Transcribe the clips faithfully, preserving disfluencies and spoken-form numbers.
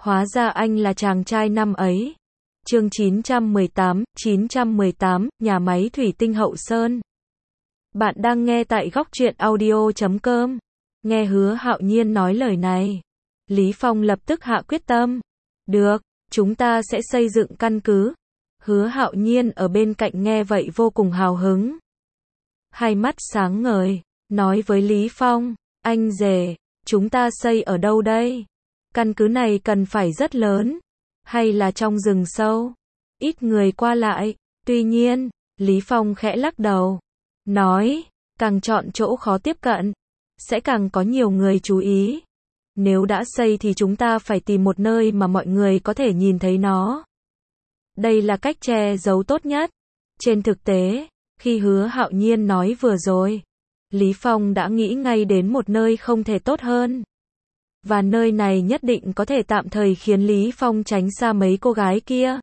Hóa ra anh là chàng trai năm ấy. Chương chín trăm mười tám, chín trăm mười tám, nhà máy thủy tinh Hậu Sơn. Bạn đang nghe tại góc truyện audio chấm com. Nghe Hứa Hạo Nhiên nói lời này, Lý Phong lập tức hạ quyết tâm. Được, chúng ta sẽ xây dựng căn cứ. Hứa Hạo Nhiên ở bên cạnh nghe vậy vô cùng hào hứng. Hai mắt sáng ngời, nói với Lý Phong, anh rể, chúng ta xây ở đâu đây? Căn cứ này cần phải rất lớn, hay là trong rừng sâu, ít người qua lại? Tuy nhiên, Lý Phong khẽ lắc đầu, nói, càng chọn chỗ khó tiếp cận, sẽ càng có nhiều người chú ý. Nếu đã xây thì chúng ta phải tìm một nơi mà mọi người có thể nhìn thấy nó. Đây là cách che giấu tốt nhất. Trên thực tế, khi Hứa Hạo Nhiên nói vừa rồi, Lý Phong đã nghĩ ngay đến một nơi không thể tốt hơn. Và nơi này nhất định có thể tạm thời khiến Lý Phong tránh xa mấy cô gái kia.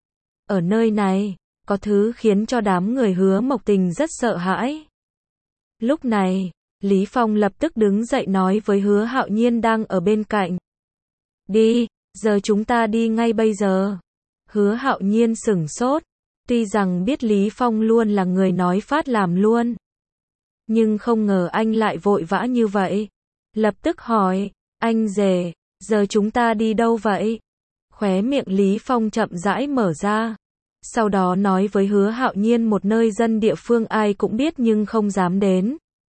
Ở nơi này, có thứ khiến cho đám người Hứa Mộc Tình rất sợ hãi. Lúc này, Lý Phong lập tức đứng dậy nói với Hứa Hạo Nhiên đang ở bên cạnh. Đi, giờ chúng ta đi ngay bây giờ. Hứa Hạo Nhiên sửng sốt, tuy rằng biết Lý Phong luôn là người nói phát làm luôn. Nhưng không ngờ anh lại vội vã như vậy. Lập tức hỏi, anh rể, giờ chúng ta đi đâu vậy? Khóe miệng Lý Phong chậm rãi mở ra. Sau đó nói với Hứa Hạo Nhiên một nơi dân địa phương ai cũng biết nhưng không dám đến.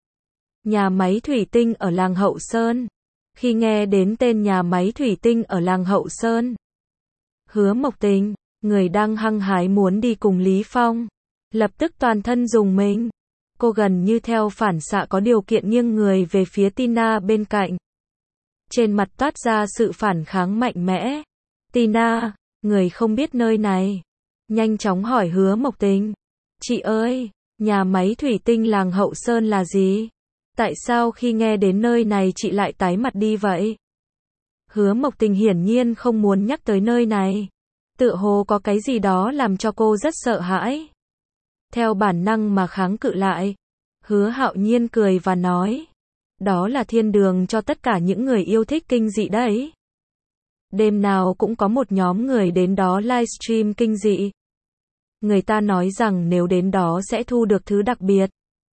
Nhà máy thủy tinh ở làng Hậu Sơn. Khi nghe đến tên nhà máy thủy tinh ở làng Hậu Sơn, Hứa Mộc Tình, người đang hăng hái muốn đi cùng Lý Phong, lập tức toàn thân rùng mình. Cô gần như theo phản xạ có điều kiện nghiêng người về phía Tina bên cạnh. Trên mặt toát ra sự phản kháng mạnh mẽ. Tina, người không biết nơi này. Nhanh chóng hỏi Hứa Mộc Tình. Chị ơi, nhà máy thủy tinh làng Hậu Sơn là gì? Tại sao khi nghe đến nơi này chị lại tái mặt đi vậy? Hứa Mộc Tình hiển nhiên không muốn nhắc tới nơi này. Tựa hồ có cái gì đó làm cho cô rất sợ hãi. Theo bản năng mà kháng cự lại, Hứa Hạo Nhiên cười và nói, đó là thiên đường cho tất cả những người yêu thích kinh dị đấy. Đêm nào cũng có một nhóm người đến đó livestream kinh dị. Người ta nói rằng nếu đến đó sẽ thu được thứ đặc biệt.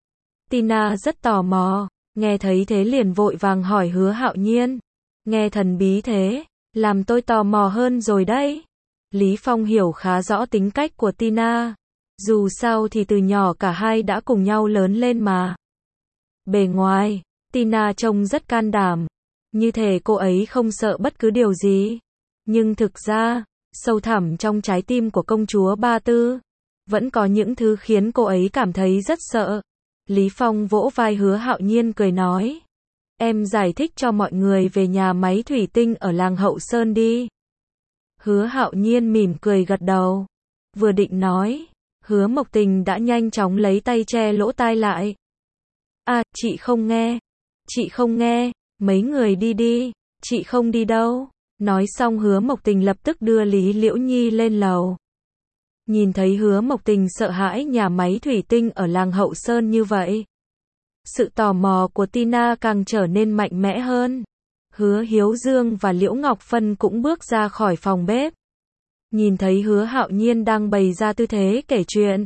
Tina rất tò mò, nghe thấy thế liền vội vàng hỏi Hứa Hạo Nhiên. Nghe thần bí thế, làm tôi tò mò hơn rồi đấy. Lý Phong hiểu khá rõ tính cách của Tina. Dù sao thì từ nhỏ cả hai đã cùng nhau lớn lên mà. Bề ngoài, Tina trông rất can đảm. Như thể cô ấy không sợ bất cứ điều gì. Nhưng thực ra, sâu thẳm trong trái tim của công chúa Ba Tư, vẫn có những thứ khiến cô ấy cảm thấy rất sợ. Lý Phong vỗ vai Hứa Hạo Nhiên cười nói. Em giải thích cho mọi người về nhà máy thủy tinh ở làng Hậu Sơn đi. Hứa Hạo Nhiên mỉm cười gật đầu. Vừa định nói, Hứa Mộc Tình đã nhanh chóng lấy tay che lỗ tai lại. À, chị không nghe. Chị không nghe, mấy người đi đi, chị không đi đâu. Nói xong Hứa Mộc Tình lập tức đưa Lý Liễu Nhi lên lầu. Nhìn thấy Hứa Mộc Tình sợ hãi nhà máy thủy tinh ở làng Hậu Sơn như vậy, sự tò mò của Tina càng trở nên mạnh mẽ hơn. Hứa Hiếu Dương và Liễu Ngọc Phân cũng bước ra khỏi phòng bếp. Nhìn thấy Hứa Hạo Nhiên đang bày ra tư thế kể chuyện,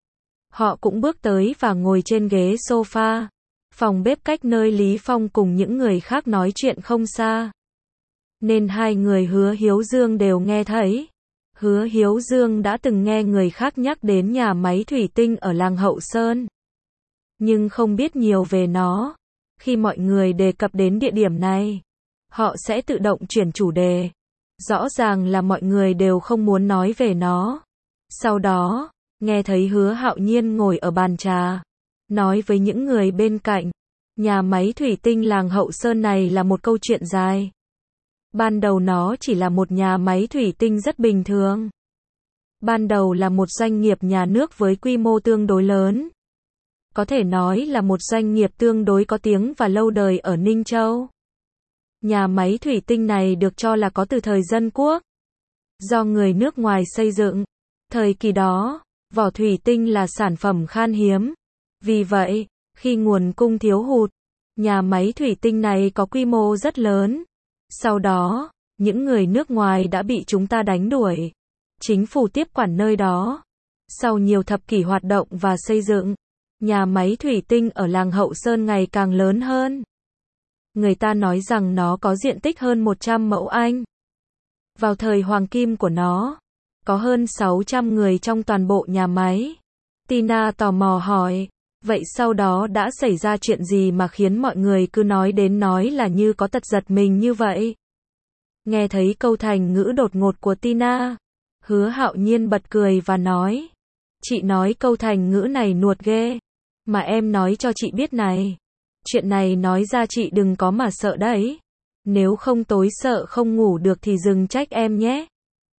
họ cũng bước tới và ngồi trên ghế sofa. Phòng bếp cách nơi Lý Phong cùng những người khác nói chuyện không xa, nên hai người Hứa Hiếu Dương đều nghe thấy. Hứa Hiếu Dương đã từng nghe người khác nhắc đến nhà máy thủy tinh ở làng Hậu Sơn, nhưng không biết nhiều về nó. Khi mọi người đề cập đến địa điểm này, họ sẽ tự động chuyển chủ đề. Rõ ràng là mọi người đều không muốn nói về nó. Sau đó, nghe thấy Hứa Hạo Nhiên ngồi ở bàn trà, nói với những người bên cạnh, nhà máy thủy tinh làng Hậu Sơn này là một câu chuyện dài. Ban đầu nó chỉ là một nhà máy thủy tinh rất bình thường. Ban đầu là một doanh nghiệp nhà nước với quy mô tương đối lớn. Có thể nói là một doanh nghiệp tương đối có tiếng và lâu đời ở Ninh Châu. Nhà máy thủy tinh này được cho là có từ thời Dân Quốc, do người nước ngoài xây dựng. Thời kỳ đó, vỏ thủy tinh là sản phẩm khan hiếm. Vì vậy, khi nguồn cung thiếu hụt, nhà máy thủy tinh này có quy mô rất lớn. Sau đó, những người nước ngoài đã bị chúng ta đánh đuổi. Chính phủ tiếp quản nơi đó. Sau nhiều thập kỷ hoạt động và xây dựng, nhà máy thủy tinh ở làng Hậu Sơn ngày càng lớn hơn. Người ta nói rằng nó có diện tích hơn một trăm mẫu Anh. Vào thời hoàng kim của nó, có hơn sáu trăm người trong toàn bộ nhà máy. Tina tò mò hỏi, vậy sau đó đã xảy ra chuyện gì mà khiến mọi người cứ nói đến nói là như có tật giật mình như vậy? Nghe thấy câu thành ngữ đột ngột của Tina, Hứa Hạo Nhiên bật cười và nói, chị nói câu thành ngữ này nuột ghê, mà em nói cho chị biết này. Chuyện này nói ra chị đừng có mà sợ đấy. Nếu không tối sợ không ngủ được thì dừng trách em nhé.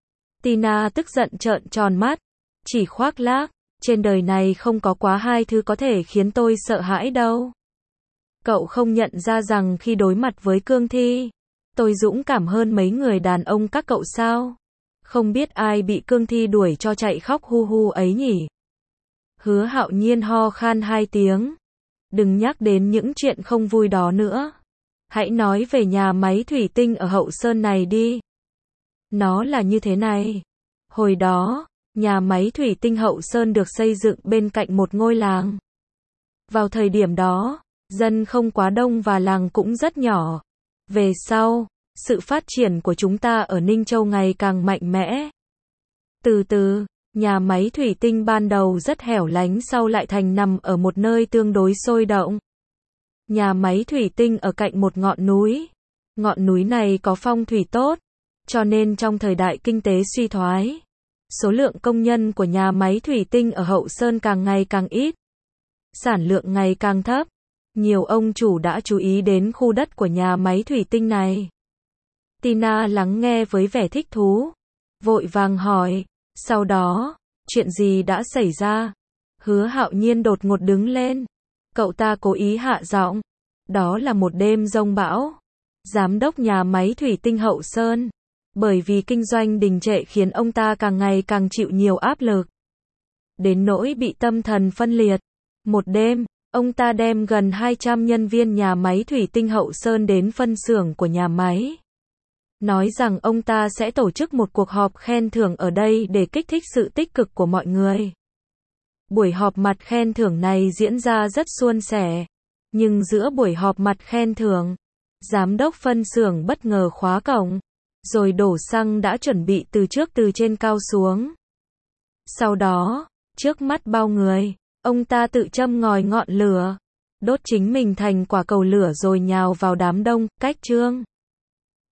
Tina tức giận trợn tròn mắt, chỉ khoác lác, trên đời này không có quá hai thứ có thể khiến tôi sợ hãi đâu. Cậu không nhận ra rằng khi đối mặt với cương thi, tôi dũng cảm hơn mấy người đàn ông các cậu sao? Không biết ai bị cương thi đuổi cho chạy khóc hu hu ấy nhỉ? Hứa Hạo Nhiên ho khan hai tiếng. Đừng nhắc đến những chuyện không vui đó nữa. Hãy nói về nhà máy thủy tinh ở Hậu Sơn này đi. Nó là như thế này. Hồi đó, nhà máy thủy tinh Hậu Sơn được xây dựng bên cạnh một ngôi làng. Vào thời điểm đó, dân không quá đông và làng cũng rất nhỏ. Về sau, sự phát triển của chúng ta ở Ninh Châu ngày càng mạnh mẽ. Từ từ, nhà máy thủy tinh ban đầu rất hẻo lánh sau lại thành nằm ở một nơi tương đối sôi động. Nhà máy thủy tinh ở cạnh một ngọn núi. Ngọn núi này có phong thủy tốt, cho nên trong thời đại kinh tế suy thoái, số lượng công nhân của nhà máy thủy tinh ở Hậu Sơn càng ngày càng ít. Sản lượng ngày càng thấp. Nhiều ông chủ đã chú ý đến khu đất của nhà máy thủy tinh này. Tina lắng nghe với vẻ thích thú, vội vàng hỏi, sau đó, chuyện gì đã xảy ra? Hứa Hạo Nhiên đột ngột đứng lên. Cậu ta cố ý hạ giọng. Đó là một đêm giông bão. Giám đốc nhà máy thủy tinh Hậu Sơn, bởi vì kinh doanh đình trệ khiến ông ta càng ngày càng chịu nhiều áp lực, đến nỗi bị tâm thần phân liệt. Một đêm, ông ta đem gần hai trăm nhân viên nhà máy thủy tinh Hậu Sơn đến phân xưởng của nhà máy. Nói rằng ông ta sẽ tổ chức một cuộc họp khen thưởng ở đây để kích thích sự tích cực của mọi người. Buổi họp mặt khen thưởng này diễn ra rất suôn sẻ. Nhưng giữa buổi họp mặt khen thưởng, giám đốc phân xưởng bất ngờ khóa cổng, rồi đổ xăng đã chuẩn bị từ trước từ trên cao xuống. Sau đó, trước mắt bao người, ông ta tự châm ngòi ngọn lửa, đốt chính mình thành quả cầu lửa rồi nhào vào đám đông, cách chương.